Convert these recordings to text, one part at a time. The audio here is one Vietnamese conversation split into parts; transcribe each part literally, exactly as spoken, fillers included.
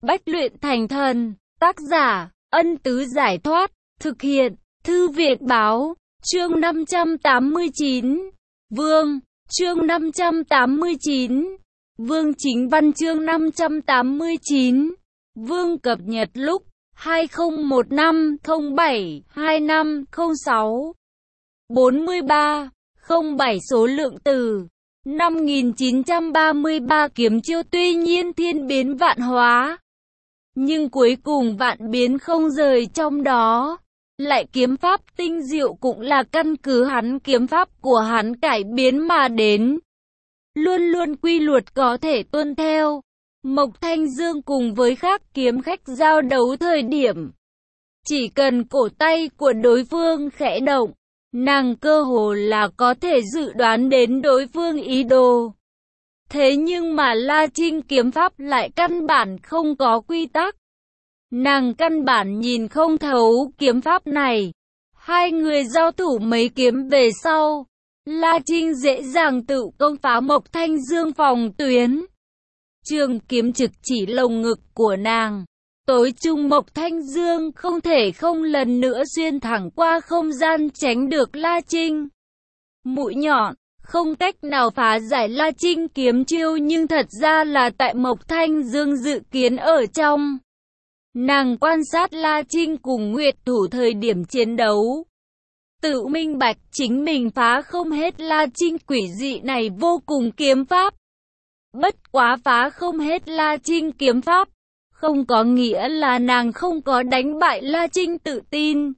Bách luyện thành thần. Tác giả, Ân Tứ Giải Thoát. Thực hiện, Thư Việt Báo. Chương năm trăm tám mươi chín. Vương. Chương năm trăm tám mươi chín. Vương chính văn chương năm trăm tám mươi chín. Vương cập nhật lúc hai không một năm không bảy hai năm không sáu. bốn mươi ba. không bảy số lượng từ. năm nghìn chín trăm ba mươi ba kiếm chiêu tuy nhiên thiên biến vạn hóa. Nhưng cuối cùng vạn biến không rời trong đó. Lại kiếm pháp tinh diệu cũng là căn cứ hắn kiếm pháp của hắn cải biến mà đến. Luôn luôn quy luật có thể tuân theo. Mộc Thanh Dương cùng với các kiếm khách giao đấu thời điểm. Chỉ cần cổ tay của đối phương khẽ động, nàng cơ hồ là có thể dự đoán đến đối phương ý đồ. Thế nhưng mà La Trinh kiếm pháp lại căn bản không có quy tắc. Nàng căn bản nhìn không thấu kiếm pháp này. Hai người giao thủ mấy kiếm về sau, La Trinh dễ dàng tự công phá Mộc Thanh Dương phòng tuyến. Trường kiếm trực chỉ lồng ngực của nàng. Tối trung Mộc Thanh Dương không thể không lần nữa xuyên thẳng qua không gian tránh được La Trinh. Mũi nhọn, không cách nào phá giải La Trinh kiếm chiêu nhưng thật ra là tại Mộc Thanh Dương dự kiến ở trong. Nàng quan sát La Trinh cùng Nguyệt Thủ thời điểm chiến đấu. Tự minh bạch chính mình phá không hết La Trinh quỷ dị này vô cùng kiếm pháp. Bất quá phá không hết La Trinh kiếm pháp, không có nghĩa là nàng không có đánh bại La Trinh tự tin.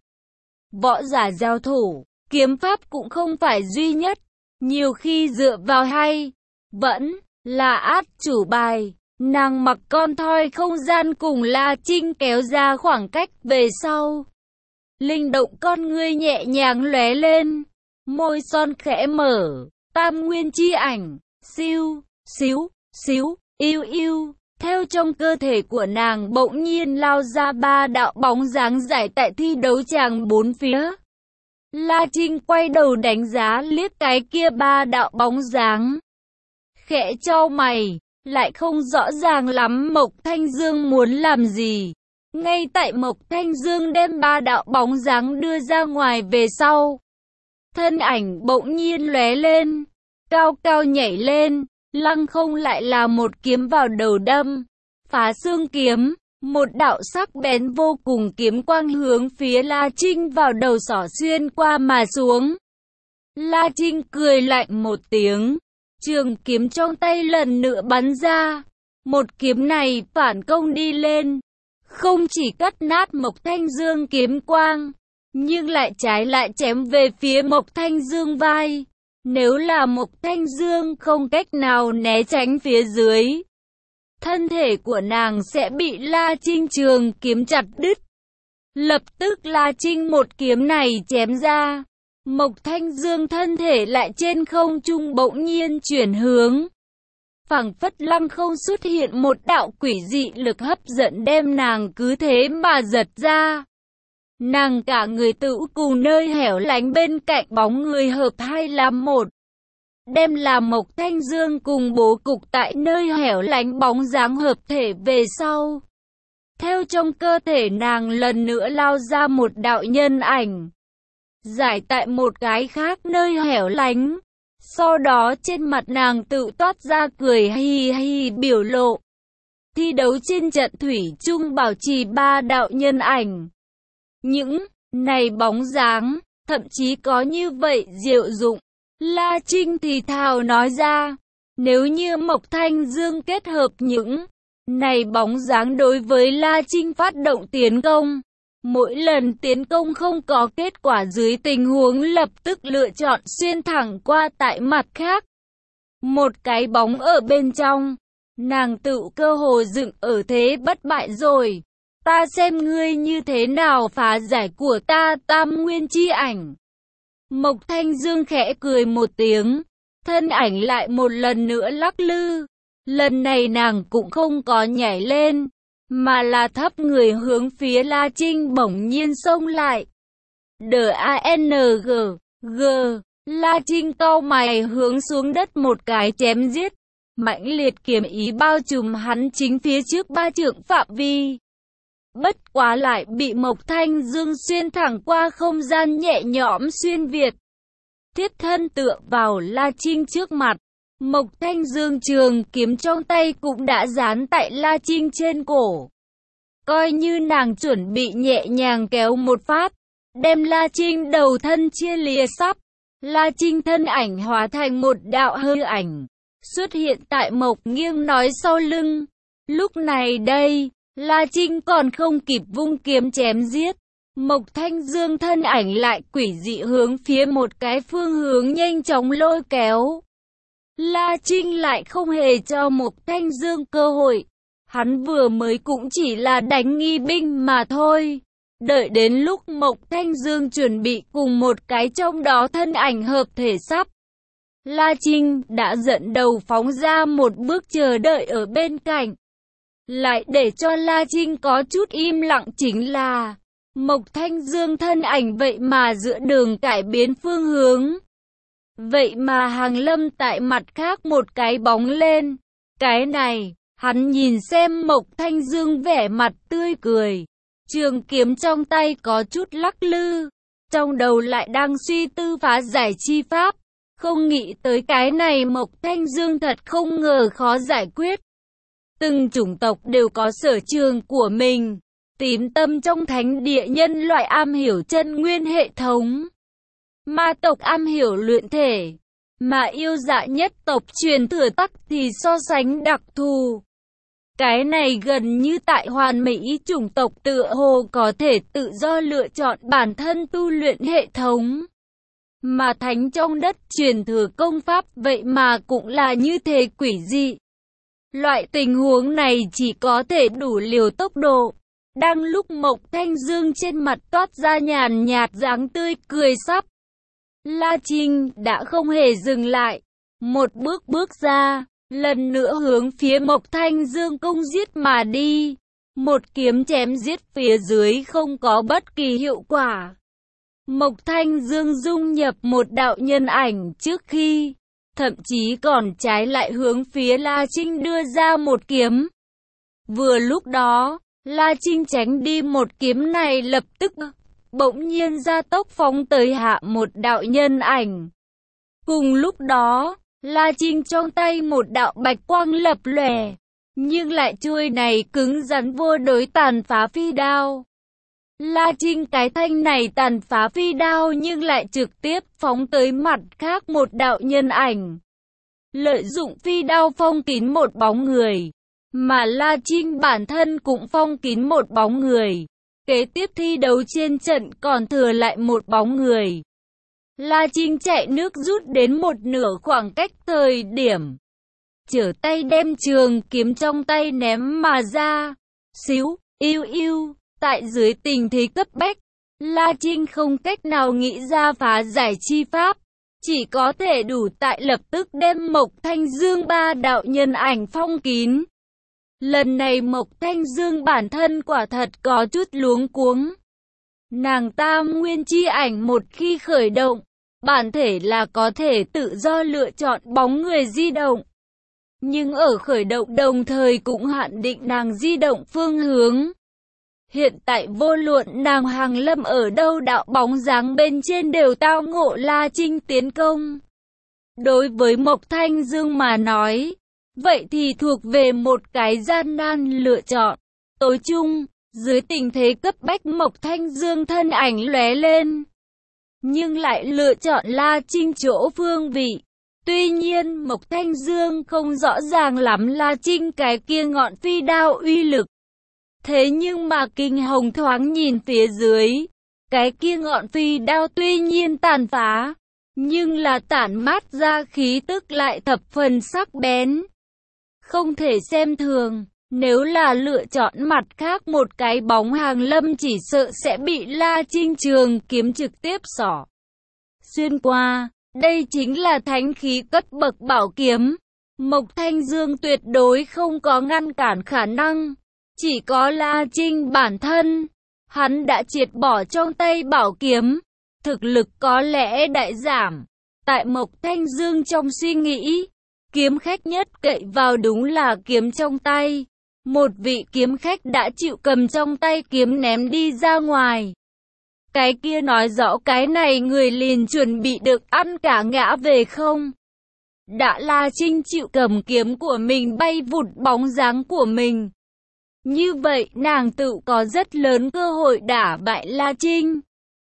Võ giả giao thủ, kiếm pháp cũng không phải duy nhất. Nhiều khi dựa vào hay, vẫn là át chủ bài. Nàng mặc con thoi không gian cùng La Trinh kéo ra khoảng cách về sau. Linh động con ngươi nhẹ nhàng lóe lên. Môi son khẽ mở. Tam nguyên chi ảnh. Siêu, xíu, xíu, yêu yêu. Theo trong cơ thể của nàng bỗng nhiên lao ra ba đạo bóng dáng giải tại thi đấu tràng bốn phía. La Trinh quay đầu đánh giá liếc cái kia ba đạo bóng dáng. Khẽ chau mày. Lại không rõ ràng lắm Mộc Thanh Dương muốn làm gì. Ngay tại Mộc Thanh Dương đem ba đạo bóng dáng đưa ra ngoài về sau, thân ảnh bỗng nhiên lóe lên, cao cao nhảy lên, lăng không lại là một kiếm vào đầu đâm. Phá xương kiếm, một đạo sắc bén vô cùng kiếm quang hướng phía La Trinh vào đầu xỏ xuyên qua mà xuống. La Trinh cười lạnh một tiếng. Trường kiếm trong tay lần nữa bắn ra. Một kiếm này phản công đi lên. Không chỉ cắt nát Mộc Thanh Dương kiếm quang, nhưng lại trái lại chém về phía Mộc Thanh Dương vai. Nếu là Mộc Thanh Dương không cách nào né tránh phía dưới, thân thể của nàng sẽ bị La Trinh trường kiếm chặt đứt. Lập tức La Trinh một kiếm này chém ra. Mộc Thanh Dương thân thể lại trên không trung bỗng nhiên chuyển hướng. Phảng phất lăng không xuất hiện một đạo quỷ dị lực hấp dẫn đem nàng cứ thế mà giật ra. Nàng cả người tự cùng nơi hẻo lánh bên cạnh bóng người hợp hai làm một. Đem làm Mộc Thanh Dương cùng bố cục tại nơi hẻo lánh bóng dáng hợp thể về sau. Theo trong cơ thể nàng lần nữa lao ra một đạo nhân ảnh. Giải tại một cái khác nơi hẻo lánh. Sau đó trên mặt nàng tự toát ra cười hi hi biểu lộ. Thi đấu trên trận thủy chung bảo trì ba đạo nhân ảnh. Những này bóng dáng, thậm chí có như vậy diệu dụng. La Trinh thì thào nói ra. Nếu như Mộc Thanh Dương kết hợp những này bóng dáng đối với La Trinh phát động tiến công. Mỗi lần tiến công không có kết quả dưới tình huống lập tức lựa chọn xuyên thẳng qua tại mặt khác. Một cái bóng ở bên trong, nàng tự cơ hồ dựng ở thế bất bại rồi. Ta xem ngươi như thế nào phá giải của ta tam nguyên chi ảnh. Mộc Thanh Dương khẽ cười một tiếng, thân ảnh lại một lần nữa lắc lư. Lần này nàng cũng không có nhảy lên, mà là thấp người hướng phía La Trinh bỗng nhiên xông lại. D-A-N-G, G, La Trinh cau mày hướng xuống đất một cái chém giết. mãnh liệt kiếm ý bao trùm hắn chính phía trước ba trượng phạm vi. Bất quá lại bị Mộc Thanh Dương xuyên thẳng qua không gian nhẹ nhõm xuyên việt. Thiết thân tựa vào La Trinh trước mặt. Mộc Thanh Dương trường kiếm trong tay cũng đã dán tại La Trinh trên cổ. Coi như nàng chuẩn bị nhẹ nhàng kéo một phát, đem La Trinh đầu thân chia lìa sắp. La Trinh thân ảnh hóa thành một đạo hư ảnh, xuất hiện tại Mộc Nghiêng nói sau lưng. Lúc này đây, La Trinh còn không kịp vung kiếm chém giết. Mộc Thanh Dương thân ảnh lại quỷ dị hướng phía một cái phương hướng nhanh chóng lôi kéo. La Trinh lại không hề cho Mộc Thanh Dương cơ hội. Hắn vừa mới cũng chỉ là đánh nghi binh mà thôi. Đợi đến lúc Mộc Thanh Dương chuẩn bị cùng một cái trong đó thân ảnh hợp thể sắp, La Trinh đã dẫn đầu phóng ra một bước chờ đợi ở bên cạnh. Lại để cho La Trinh có chút im lặng chính là Mộc Thanh Dương thân ảnh vậy mà giữa đường cải biến phương hướng. Vậy mà hàng lâm tại mặt khác một cái bóng lên. Cái này, hắn nhìn xem Mộc Thanh Dương vẻ mặt tươi cười. Trường kiếm trong tay có chút lắc lư. Trong đầu lại đang suy tư phá giải chi pháp. Không nghĩ tới cái này Mộc Thanh Dương thật không ngờ khó giải quyết. Từng chủng tộc đều có sở trường của mình. Tím tâm trong thánh địa nhân loại am hiểu chân nguyên hệ thống. Ma tộc am hiểu luyện thể. Mà yêu dạ nhất tộc truyền thừa tắc thì so sánh đặc thù. Cái này gần như tại hoàn mỹ chủng tộc tựa hồ có thể tự do lựa chọn bản thân tu luyện hệ thống. Mà thánh trong đất truyền thừa công pháp vậy mà cũng là như thế quỷ dị. Loại tình huống này chỉ có thể đủ liều tốc độ. Đang lúc Mộc Thanh Dương trên mặt toát ra nhàn nhạt dáng tươi cười sắp, La Trinh đã không hề dừng lại. Một bước bước ra, lần nữa hướng phía Mộc Thanh Dương công giết mà đi. Một kiếm chém giết phía dưới không có bất kỳ hiệu quả. Mộc Thanh Dương dung nhập một đạo nhân ảnh trước khi, thậm chí còn trái lại hướng phía La Trinh đưa ra một kiếm. Vừa lúc đó, La Trinh tránh đi một kiếm này lập tức, bỗng nhiên ra tốc phóng tới hạ một đạo nhân ảnh. Cùng lúc đó, La Trinh trong tay một đạo bạch quang lập lòe, nhưng lại chuôi này cứng rắn vô đối tàn phá phi đao. La Trinh cái thanh này tàn phá phi đao nhưng lại trực tiếp phóng tới mặt khác một đạo nhân ảnh. Lợi dụng phi đao phong kín một bóng người, mà La Trinh bản thân cũng phong kín một bóng người. Kế tiếp thi đấu trên trận còn thừa lại một bóng người. La Trinh chạy nước rút đến một nửa khoảng cách thời điểm, trở tay đem trường kiếm trong tay ném mà ra. Xíu, yêu yêu, tại dưới tình thế cấp bách, La Trinh không cách nào nghĩ ra phá giải chi pháp, chỉ có thể đủ tại lập tức đem Mộc Thanh Dương ba đạo nhân ảnh phong kín. Lần này Mộc Thanh Dương bản thân quả thật có chút luống cuống. Nàng Tam Nguyên chi ảnh một khi khởi động, bản thể là có thể tự do lựa chọn bóng người di động. Nhưng ở khởi động đồng thời cũng hạn định nàng di động phương hướng. Hiện tại vô luận nàng hàng lâm ở đâu đạo bóng dáng bên trên đều tao ngộ La Trinh tiến công. Đối với Mộc Thanh Dương mà nói, vậy thì thuộc về một cái gian nan lựa chọn. Tối chung, dưới tình thế cấp bách Mộc Thanh Dương thân ảnh lóe lên, nhưng lại lựa chọn La Trinh chỗ phương vị. Tuy nhiên Mộc Thanh Dương không rõ ràng lắm La Trinh cái kia ngọn phi đao uy lực. Thế nhưng mà kinh hồng thoáng nhìn phía dưới, cái kia ngọn phi đao tuy nhiên tàn phá, nhưng là tản mát ra khí tức lại thập phần sắc bén. Không thể xem thường, nếu là lựa chọn mặt khác một cái bóng hàng lâm chỉ sợ sẽ bị La Trinh trường kiếm trực tiếp xỏ xuyên qua. Đây chính là thánh khí cấp bậc bảo kiếm. Mộc Thanh Dương tuyệt đối không có ngăn cản khả năng. Chỉ có La Trinh bản thân, hắn đã triệt bỏ trong tay bảo kiếm. Thực lực có lẽ đại giảm. Tại Mộc Thanh Dương trong suy nghĩ, kiếm khách nhất cậy vào đúng là kiếm trong tay. Một vị kiếm khách đã chịu cầm trong tay kiếm ném đi ra ngoài. Cái kia nói rõ cái này người liền chuẩn bị được ăn cả ngã về không? Đã La Trinh chịu cầm kiếm của mình bay vụt bóng dáng của mình. Như vậy nàng tự có rất lớn cơ hội đả bại La Trinh.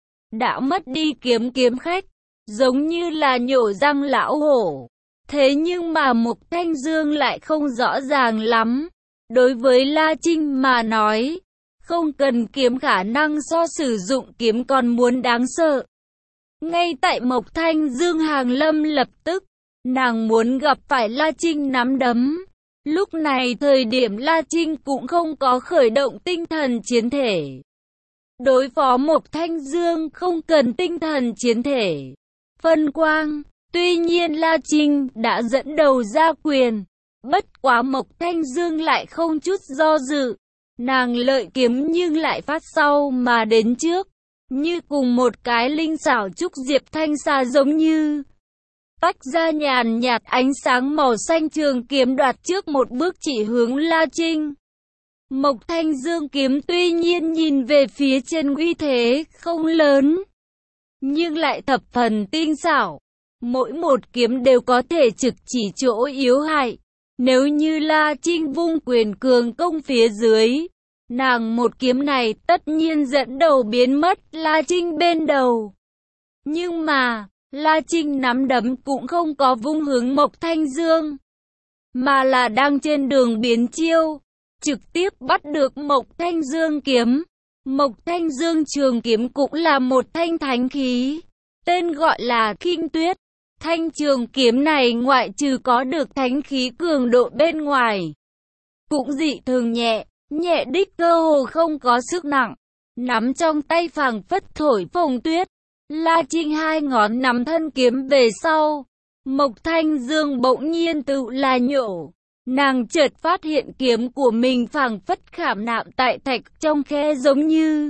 Đã mất đi kiếm kiếm khách, giống như là nhổ răng lão hổ. Thế nhưng mà Mục Thanh Dương lại không rõ ràng lắm. Đối với La Trinh mà nói, không cần kiếm khả năng so sử dụng kiếm còn muốn đáng sợ. Ngay tại Mộc Thanh Dương hàng lâm lập tức, nàng muốn gặp phải La Trinh nắm đấm. Lúc này thời điểm La Trinh cũng không có khởi động tinh thần chiến thể. Đối phó Mộc Thanh Dương không cần tinh thần chiến thể. Phân quang, tuy nhiên La Trinh đã dẫn đầu ra quyền. Bất quá Mộc Thanh Dương lại không chút do dự. Nàng lợi kiếm nhưng lại phát sau mà đến trước. Như cùng một cái linh xảo trúc diệp thanh xa giống như. Tách ra nhàn nhạt ánh sáng màu xanh trường kiếm đoạt trước một bước chỉ hướng La Trinh. Mộc Thanh Dương kiếm tuy nhiên nhìn về phía trên uy thế không lớn. Nhưng lại thập phần tinh xảo. Mỗi một kiếm đều có thể trực chỉ chỗ yếu hại. Nếu như La Trinh vung quyền cường công phía dưới, nàng một kiếm này tất nhiên dẫn đầu biến mất La Trinh bên đầu. Nhưng mà, La Trinh nắm đấm cũng không có vung hướng Mộc Thanh Dương, mà là đang trên đường biến chiêu, trực tiếp bắt được Mộc Thanh Dương kiếm. Mộc Thanh Dương trường kiếm cũng là một thanh thánh khí, tên gọi là Khinh Tuyết. Thanh trường kiếm này ngoại trừ có được thánh khí cường độ bên ngoài, cũng dị thường nhẹ, nhẹ đích cơ hồ không có sức nặng, nắm trong tay phảng phất thổi phồng tuyết. La Trinh hai ngón nắm thân kiếm về sau, Mộc Thanh Dương bỗng nhiên tự là nhổ. Nàng chợt phát hiện kiếm của mình phảng phất khảm nạm tại thạch trong khe giống như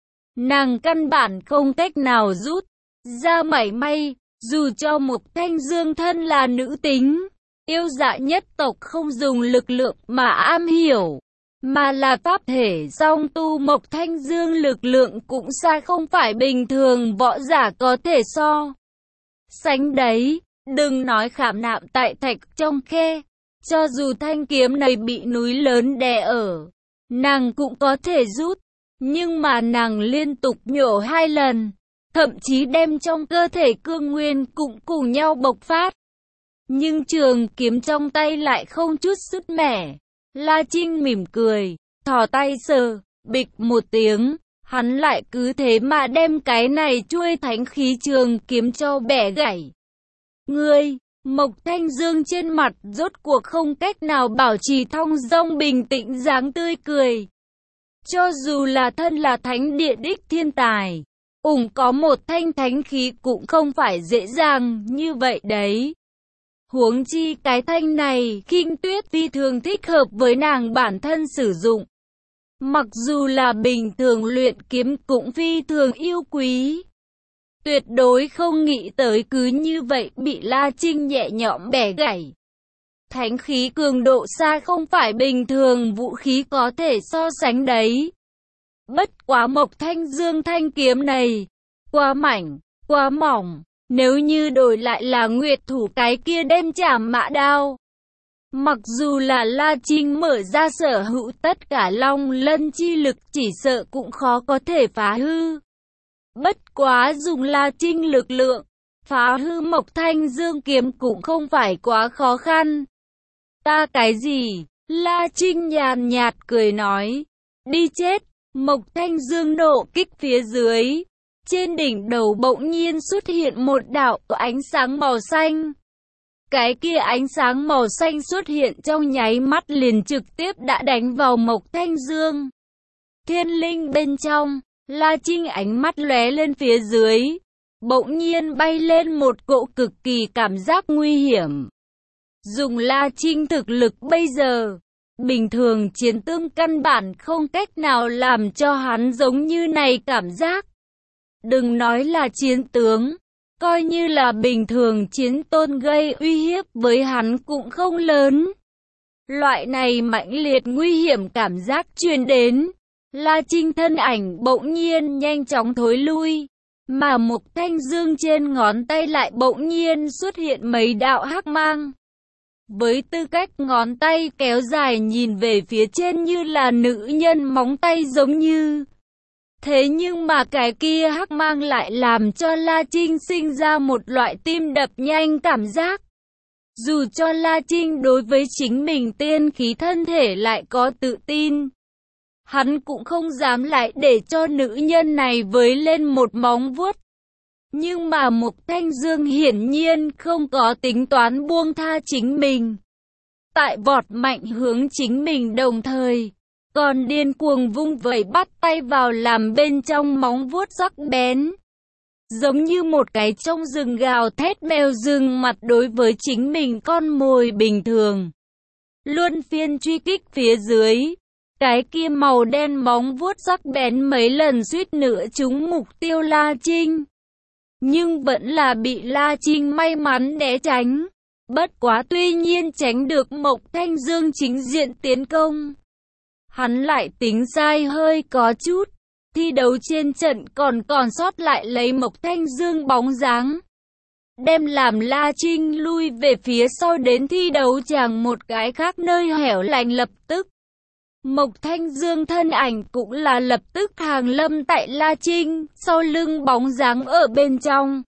nàng căn bản không cách nào rút ra mảy may. Dù cho Mộc Thanh Dương thân là nữ tính, yêu dạ nhất tộc không dùng lực lượng mà am hiểu, mà là pháp thể song tu, Mộc Thanh Dương lực lượng cũng xa không phải bình thường võ giả có thể so sánh đấy. Đừng nói khảm nạm tại thạch trong khe, cho dù thanh kiếm này bị núi lớn đè ở, nàng cũng có thể rút, nhưng mà nàng liên tục nhổ hai lần. Thậm chí đem trong cơ thể cương nguyên cũng cùng nhau bộc phát. Nhưng trường kiếm trong tay lại không chút sứt mẻ. La Trinh mỉm cười, thò tay sờ, bịch một tiếng, hắn lại cứ thế mà đem cái này chuôi thánh khí trường kiếm cho bẻ gãy. Ngươi, Mộc Thanh Dương trên mặt rốt cuộc không cách nào bảo trì thong dong bình tĩnh dáng tươi cười. Cho dù là thân là thánh địa đích thiên tài, ủng có một thanh thánh khí cũng không phải dễ dàng như vậy đấy. Huống chi cái thanh này, Khinh Tuyết phi thường thích hợp với nàng bản thân sử dụng. Mặc dù là bình thường luyện kiếm cũng phi thường yêu quý. Tuyệt đối không nghĩ tới cứ như vậy bị La Trinh nhẹ nhõm bẻ gãy. Thánh khí cường độ xa không phải bình thường vũ khí có thể so sánh đấy. Bất quá Mộc Thanh Dương thanh kiếm này, quá mảnh, quá mỏng, nếu như đổi lại là Nguyệt Thủ cái kia đem chảm mã đao. Mặc dù là La Trinh mở ra sở hữu tất cả long lân chi lực chỉ sợ cũng khó có thể phá hư. Bất quá dùng La Trinh lực lượng, phá hư Mộc Thanh Dương kiếm cũng không phải quá khó khăn. Ta cái gì? La Trinh nhàn nhạt cười nói, đi chết. Mộc Thanh Dương nộ kích phía dưới, trên đỉnh đầu bỗng nhiên xuất hiện một đạo ánh sáng màu xanh. Cái kia ánh sáng màu xanh xuất hiện trong nháy mắt liền trực tiếp đã đánh vào Mộc Thanh Dương. Thiên linh bên trong, La Trinh ánh mắt lóe lên phía dưới, bỗng nhiên bay lên một cỗ cực kỳ cảm giác nguy hiểm. Dùng La Trinh thực lực bây giờ, bình thường chiến tướng căn bản không cách nào làm cho hắn giống như này cảm giác. Đừng nói là chiến tướng, coi như là bình thường chiến tôn gây uy hiếp với hắn cũng không lớn. Loại này mãnh liệt nguy hiểm cảm giác truyền đến, La Trinh thân ảnh bỗng nhiên nhanh chóng thối lui, mà Mục Thanh Dương trên ngón tay lại bỗng nhiên xuất hiện mấy đạo hắc mang. Với tư cách ngón tay kéo dài nhìn về phía trên như là nữ nhân móng tay giống như. Thế nhưng mà cái kia hắc mang lại làm cho La Trinh sinh ra một loại tim đập nhanh cảm giác. Dù cho La Trinh đối với chính mình tiên khí thân thể lại có tự tin, hắn cũng không dám lại để cho nữ nhân này với lên một móng vuốt. Nhưng mà Mục Thanh Dương hiển nhiên không có tính toán buông tha chính mình. Tại vọt mạnh hướng chính mình đồng thời, còn điên cuồng vung vẩy bắt tay vào làm bên trong móng vuốt sắc bén. Giống như một cái trong rừng gào thét mèo rừng mặt đối với chính mình con mồi bình thường. Luân phiên truy kích phía dưới, cái kia màu đen móng vuốt sắc bén mấy lần suýt nữa trúng mục tiêu La Trinh. Nhưng vẫn là bị La Trinh may mắn né tránh. Bất quá tuy nhiên tránh được Mộc Thanh Dương chính diện tiến công. Hắn lại tính sai hơi có chút. Thi đấu trên trận còn còn sót lại lấy Mộc Thanh Dương bóng dáng. Đem làm La Trinh lui về phía sau đến thi đấu chàng một cái khác nơi hẻo lánh lập tức. Mộc Thanh Dương thân ảnh cũng là lập tức hàng lâm tại La Trinh, sau lưng bóng dáng ở bên trong.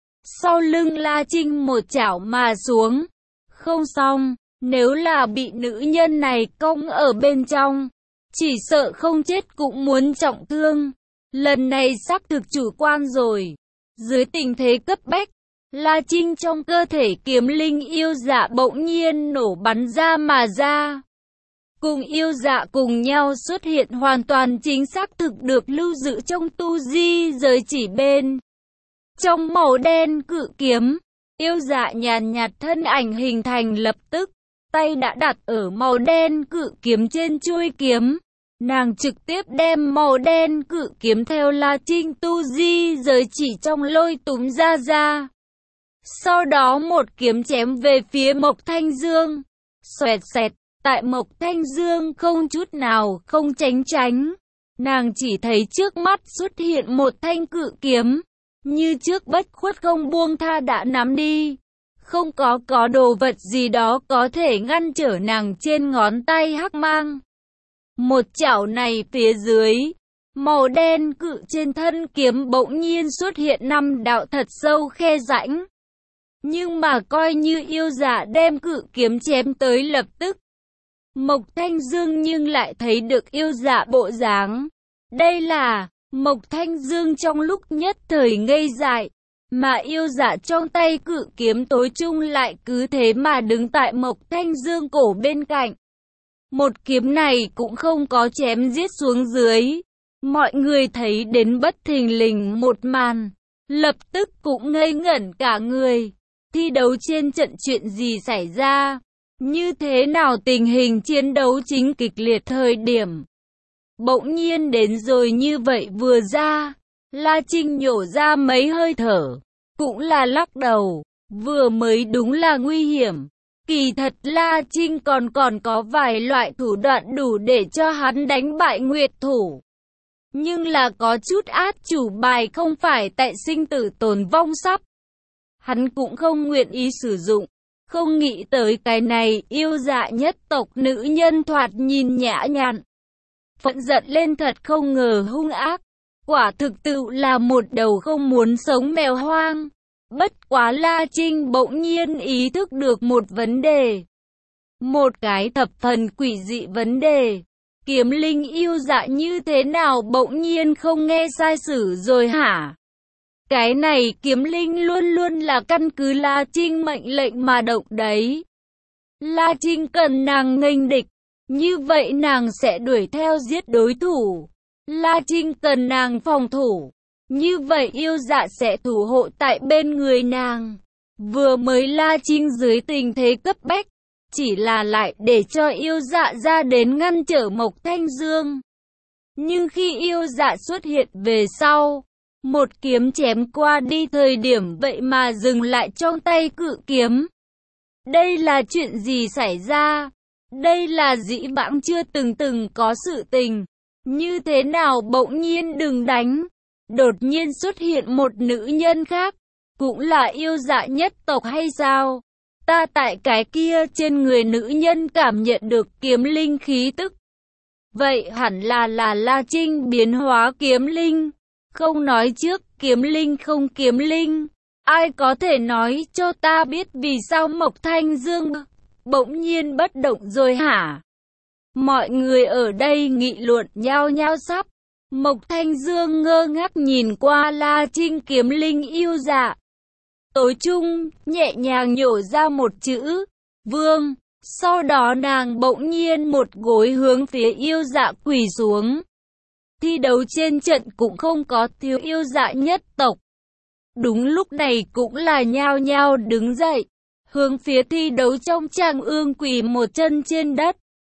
Sau lưng La Trinh một chảo mà xuống. Không xong, nếu là bị nữ nhân này cong ở bên trong, chỉ sợ không chết cũng muốn trọng thương. Lần này xác thực chủ quan rồi. Dưới tình thế cấp bách, La Trinh trong cơ thể kiếm linh yêu dạ bỗng nhiên nổ bắn ra mà ra. Cùng yêu dạ cùng nhau xuất hiện hoàn toàn chính xác thực được lưu giữ trong tu di giới chỉ bên. Trong màu đen cự kiếm, yêu dạ nhàn nhạt thân ảnh hình thành lập tức, tay đã đặt ở màu đen cự kiếm trên chuôi kiếm. Nàng trực tiếp đem màu đen cự kiếm theo La Trinh tu di giới chỉ trong lôi túm ra ra. Sau đó một kiếm chém về phía Mộc Thanh Dương. Xoẹt xẹt, tại Mộc Thanh Dương không chút nào không tránh tránh. Nàng chỉ thấy trước mắt xuất hiện một thanh cự kiếm. Như trước bất khuất không buông tha đã nắm đi. Không có có đồ vật gì đó có thể ngăn trở nàng trên ngón tay hắc mang. Một chảo này phía dưới, màu đen cự trên thân kiếm bỗng nhiên xuất hiện năm đạo thật sâu khe rãnh. Nhưng mà coi như yêu dạ đem cự kiếm chém tới lập tức. Mộc Thanh Dương nhưng lại thấy được yêu dạ bộ dáng. Đây là, Mộc Thanh Dương trong lúc nhất thời ngây dại, mà yêu dạ trong tay cự kiếm tối trung lại cứ thế mà đứng tại Mộc Thanh Dương cổ bên cạnh. Một kiếm này cũng không có chém giết xuống dưới. Mọi người thấy đến bất thình lình một màn, lập tức cũng ngây ngẩn cả người. Thi đấu trên trận chuyện gì xảy ra? Như thế nào tình hình chiến đấu chính kịch liệt thời điểm? Bỗng nhiên đến rồi như vậy vừa ra, La Trinh nhổ ra mấy hơi thở, cũng là lắc đầu, vừa mới đúng là nguy hiểm. Kỳ thật La Trinh còn còn có vài loại thủ đoạn đủ để cho hắn đánh bại Nguyệt Thủ. Nhưng là có chút át chủ bài không phải tại sinh tử tồn vong sắp. Hắn cũng không nguyện ý sử dụng. Không nghĩ tới cái này yêu dạ nhất tộc nữ nhân thoạt nhìn nhã nhặn. Phẫn giận lên thật không ngờ hung ác. Quả thực tự là một đầu không muốn sống mèo hoang. Bất quá La Trinh bỗng nhiên ý thức được một vấn đề. Một cái thập phần quỷ dị vấn đề. Kiếm linh yêu dạ như thế nào bỗng nhiên không nghe sai sử rồi hả? Cái này kiếm linh luôn luôn là căn cứ La Trinh mệnh lệnh mà động đấy. La Trinh cần nàng nghênh địch, như vậy nàng sẽ đuổi theo giết đối thủ. La Trinh cần nàng phòng thủ, như vậy yêu dạ sẽ thủ hộ tại bên người nàng. Vừa mới La Trinh dưới tình thế cấp bách, chỉ là lại để cho yêu dạ ra đến ngăn trở Mộc Thanh Dương. Nhưng khi yêu dạ xuất hiện về sau, một kiếm chém qua đi thời điểm vậy mà dừng lại trong tay cự kiếm. Đây là chuyện gì xảy ra? Đây là dĩ vãng chưa từng từng có sự tình. Như thế nào bỗng nhiên đừng đánh? Đột nhiên xuất hiện một nữ nhân khác, cũng là yêu dạ nhất tộc hay sao? Ta tại cái kia trên người nữ nhân cảm nhận được kiếm linh khí tức. Vậy hẳn là là La Trinh biến hóa kiếm linh. Không nói trước kiếm linh không kiếm linh. Ai có thể nói cho ta biết vì sao Mộc Thanh Dương bỗng nhiên bất động rồi hả? Mọi người ở đây nghị luận nhao nhao sắp. Mộc Thanh Dương ngơ ngác nhìn qua La Trinh kiếm linh yêu dạ. Tối trung, nhẹ nhàng nhổ ra một chữ, vương. Sau đó nàng bỗng nhiên một gối hướng phía yêu dạ quỳ xuống. Thi đấu trên trận cũng không có thiếu yêu dạ nhất tộc. Đúng lúc này cũng là nhao nhao đứng dậy, hướng phía thi đấu trong tràng ương quỳ một chân trên đất.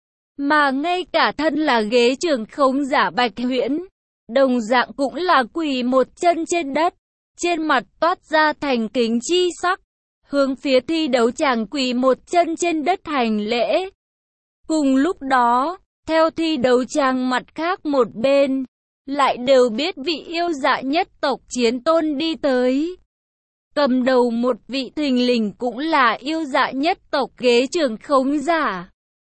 Mà ngay cả thân là ghế trưởng khống giả Bạch Huyễn, đồng dạng cũng là quỳ một chân trên đất, trên mặt toát ra thành kính chi sắc, hướng phía thi đấu chàng quỳ một chân trên đất hành lễ. Cùng lúc đó, theo thi đấu chàng mặt khác một bên, lại đều biết vị yêu dạ nhất tộc chiến tôn đi tới. Cầm đầu một vị thình lình cũng là yêu dạ nhất tộc ghế trưởng khống giả.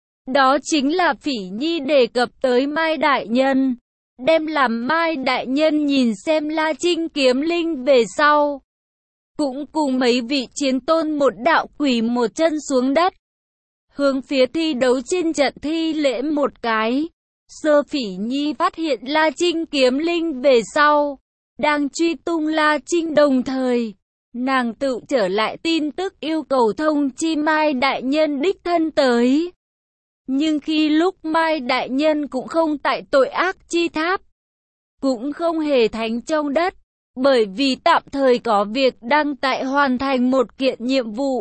Đó chính là Phỉ Nhi đề cập tới Mai Đại Nhân. Đem làm Mai Đại Nhân nhìn xem La Trinh kiếm linh về sau. Cũng cùng mấy vị chiến tôn một đạo quỳ một chân xuống đất. Hướng phía thi đấu trên trận thi lễ một cái. Sơ Phỉ Nhi phát hiện La Trinh kiếm linh về sau. Đang truy tung La Trinh đồng thời. Nàng tự trở lại tin tức yêu cầu thông chi Mai Đại Nhân đích thân tới. Nhưng khi lúc Mai Đại Nhân cũng không tại tội ác chi tháp, cũng không hề thánh trong đất, bởi vì tạm thời có việc đang tại hoàn thành một kiện nhiệm vụ.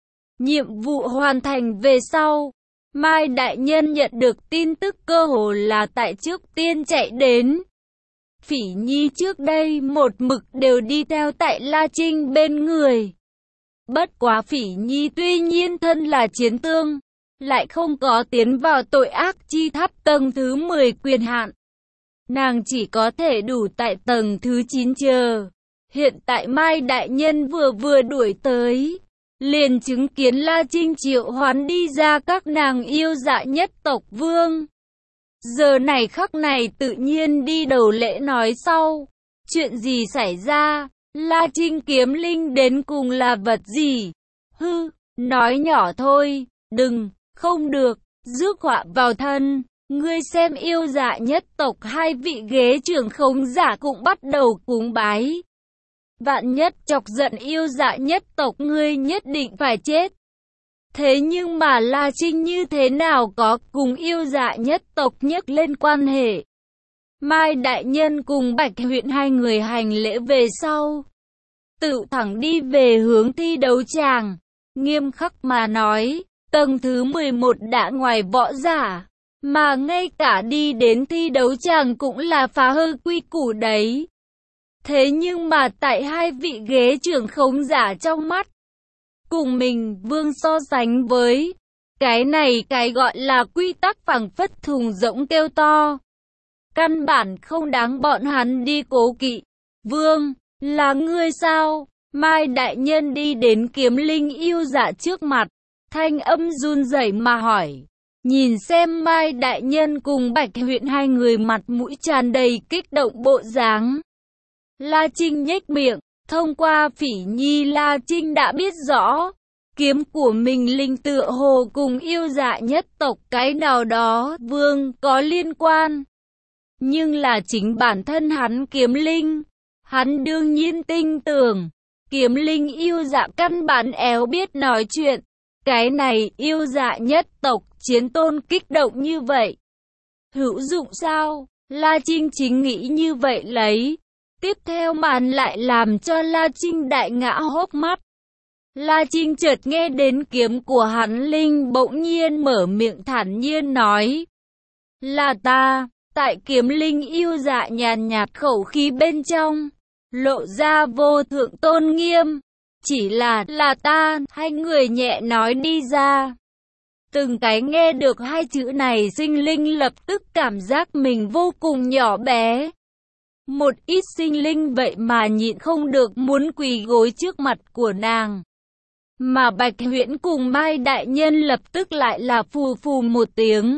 Nhiệm vụ hoàn thành về sau, Mai Đại Nhân nhận được tin tức cơ hồ là tại trước tiên chạy đến. Phỉ Nhi trước đây một mực đều đi theo tại La Trinh bên người. Bất quá Phỉ Nhi tuy nhiên thân là chiến tương, lại không có tiến vào tội ác chi tháp tầng thứ mười quyền hạn. Nàng chỉ có thể đủ tại tầng thứ chín chờ. Hiện tại Mai Đại Nhân vừa vừa đuổi tới, liền chứng kiến La Trinh triệu hoán đi ra các nàng yêu dạ nhất tộc vương. Giờ này khắc này tự nhiên đi đầu lễ nói sau. Chuyện gì xảy ra? La Trinh kiếm linh đến cùng là vật gì? Hư, nói nhỏ thôi, đừng, không được, rước họa vào thân. Ngươi xem yêu dạ nhất tộc hai vị ghế trưởng khống giả cũng bắt đầu cúng bái. Vạn nhất chọc giận yêu dạ nhất tộc ngươi nhất định phải chết. Thế nhưng mà La Trinh như thế nào có cùng yêu dạ nhất tộc nhắc lên quan hệ. Mai Đại Nhân cùng Bạch Huyễn hai người hành lễ về sau. Tự thẳng đi về hướng thi đấu tràng. Nghiêm khắc mà nói, tầng thứ mười một đã ngoài võ giả. Mà ngay cả đi đến thi đấu tràng cũng là phá hư quy củ đấy. Thế nhưng mà tại hai vị ghế trưởng khống giả trong mắt, cùng mình vương so sánh với, cái này cái gọi là quy tắc phảng phất thùng rỗng kêu to. Căn bản không đáng bọn hắn đi cố kỵ. Vương, là ngươi sao? Mai Đại Nhân đi đến kiếm linh yêu dạ trước mặt, thanh âm run rẩy mà hỏi. Nhìn xem Mai Đại Nhân cùng Bạch Huyễn hai người mặt mũi tràn đầy kích động bộ dáng. La Trinh nhếch miệng, thông qua Phỉ Nhi La Trinh đã biết rõ, kiếm của mình linh tựa hồ cùng yêu dạ nhất tộc cái nào đó vương có liên quan. Nhưng là chính bản thân hắn kiếm linh, hắn đương nhiên tin tưởng, kiếm linh yêu dạ căn bản éo biết nói chuyện. Cái này yêu dạ nhất tộc chiến tôn kích động như vậy. Hữu dụng sao? La Trinh chính nghĩ như vậy lấy. Tiếp theo màn lại làm cho La Trinh đại ngã hốc mắt. La Trinh chợt nghe đến kiếm của hắn linh bỗng nhiên mở miệng thản nhiên nói. Là ta, tại kiếm linh yêu dạ nhàn nhạt khẩu khí bên trong. lộ ra vô thượng tôn nghiêm. Chỉ là, là ta, hai người nhẹ nói đi ra. Từng cái nghe được hai chữ này sinh linh lập tức cảm giác mình vô cùng nhỏ bé. Một ít sinh linh vậy mà nhịn không được muốn quỳ gối trước mặt của nàng. Mà Bạch Huyễn cùng Mai Đại Nhân lập tức lại là phù phù một tiếng.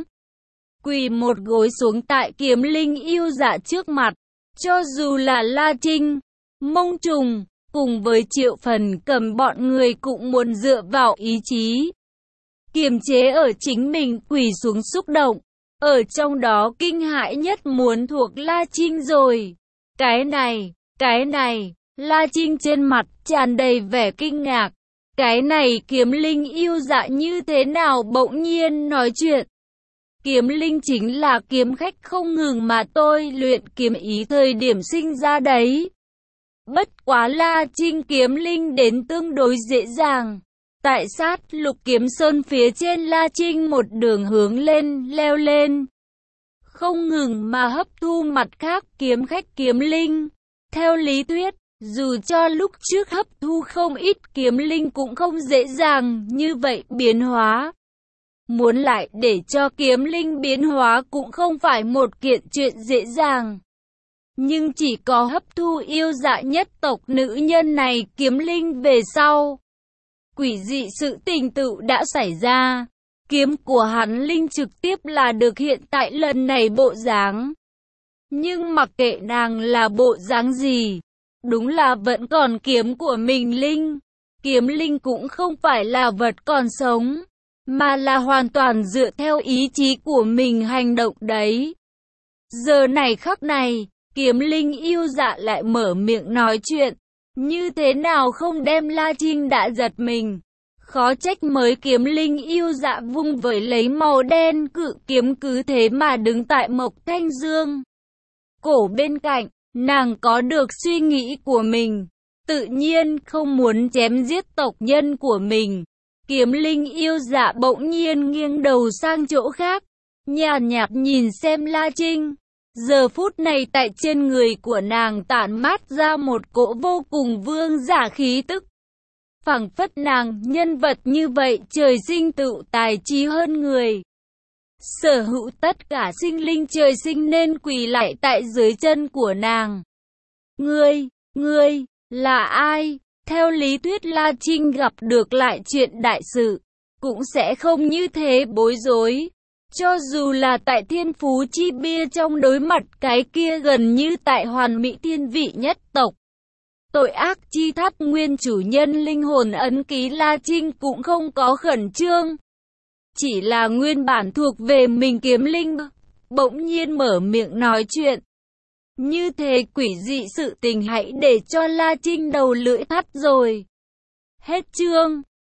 Quỳ một gối xuống tại Kiếm Linh yêu dạ trước mặt. Cho dù là La Trinh, Mông Trùng, cùng với Triệu Phần Cầm bọn người cũng muốn dựa vào ý chí kiềm chế ở chính mình quỳ xuống xúc động. Ở trong đó kinh hãi nhất muốn thuộc La Trinh rồi. Cái này, cái này, La Trinh trên mặt tràn đầy vẻ kinh ngạc. Cái này Kiếm Linh yêu dạ như thế nào bỗng nhiên nói chuyện. Kiếm Linh chính là kiếm khách không ngừng mà tôi luyện kiếm ý thời điểm sinh ra đấy. Bất quá La Trinh Kiếm Linh đến tương đối dễ dàng. Tại sát Lục Kiếm Sơn phía trên La Trinh một đường hướng lên, leo lên. Không ngừng mà hấp thu mặt khác kiếm khách kiếm linh. Theo lý thuyết, dù cho lúc trước hấp thu không ít kiếm linh cũng không dễ dàng như vậy biến hóa. Muốn lại để cho kiếm linh biến hóa cũng không phải một kiện chuyện dễ dàng. Nhưng chỉ có hấp thu yêu dạ nhất tộc nữ nhân này kiếm linh về sau. Quỷ dị sự tình tựu đã xảy ra. Kiếm của hắn linh trực tiếp là được hiện tại lần này bộ dáng. Nhưng mặc kệ nàng là bộ dáng gì, đúng là vẫn còn kiếm của mình linh. Kiếm linh cũng không phải là vật còn sống, mà là hoàn toàn dựa theo ý chí của mình hành động đấy. Giờ này khắc này, kiếm linh yêu dạ lại mở miệng nói chuyện. Như thế nào không đem La Trinh đã giật mình. Khó trách mới kiếm linh yêu dạ vung với lấy màu đen cự kiếm cứ thế mà đứng tại Mộc Thanh Dương. Cổ bên cạnh, nàng có được suy nghĩ của mình. Tự nhiên không muốn chém giết tộc nhân của mình. Kiếm linh yêu dạ bỗng nhiên nghiêng đầu sang chỗ khác. Nhàn nhạt nhìn xem La Trinh. Giờ phút này tại trên người của nàng tản mát ra một cỗ vô cùng vương giả khí tức. Phảng phất nàng nhân vật như vậy trời sinh tựu tài trí hơn người. Sở hữu tất cả sinh linh trời sinh nên quỳ lại tại dưới chân của nàng. Ngươi, ngươi, là ai? Theo lý thuyết La Trinh gặp được lại chuyện đại sự, cũng sẽ không như thế bối rối. Cho dù là tại Thiên Phú Chi Bia trong đối mặt cái kia gần như tại Hoàn Mỹ Thiên Vị nhất tộc. Tội ác chi tháp nguyên chủ nhân linh hồn ấn ký La Trinh cũng không có khẩn trương. Chỉ là nguyên bản thuộc về mình kiếm linh, bỗng nhiên mở miệng nói chuyện. Như thế quỷ dị sự tình hãy để cho La Trinh đầu lưỡi thắt rồi. Hết chương.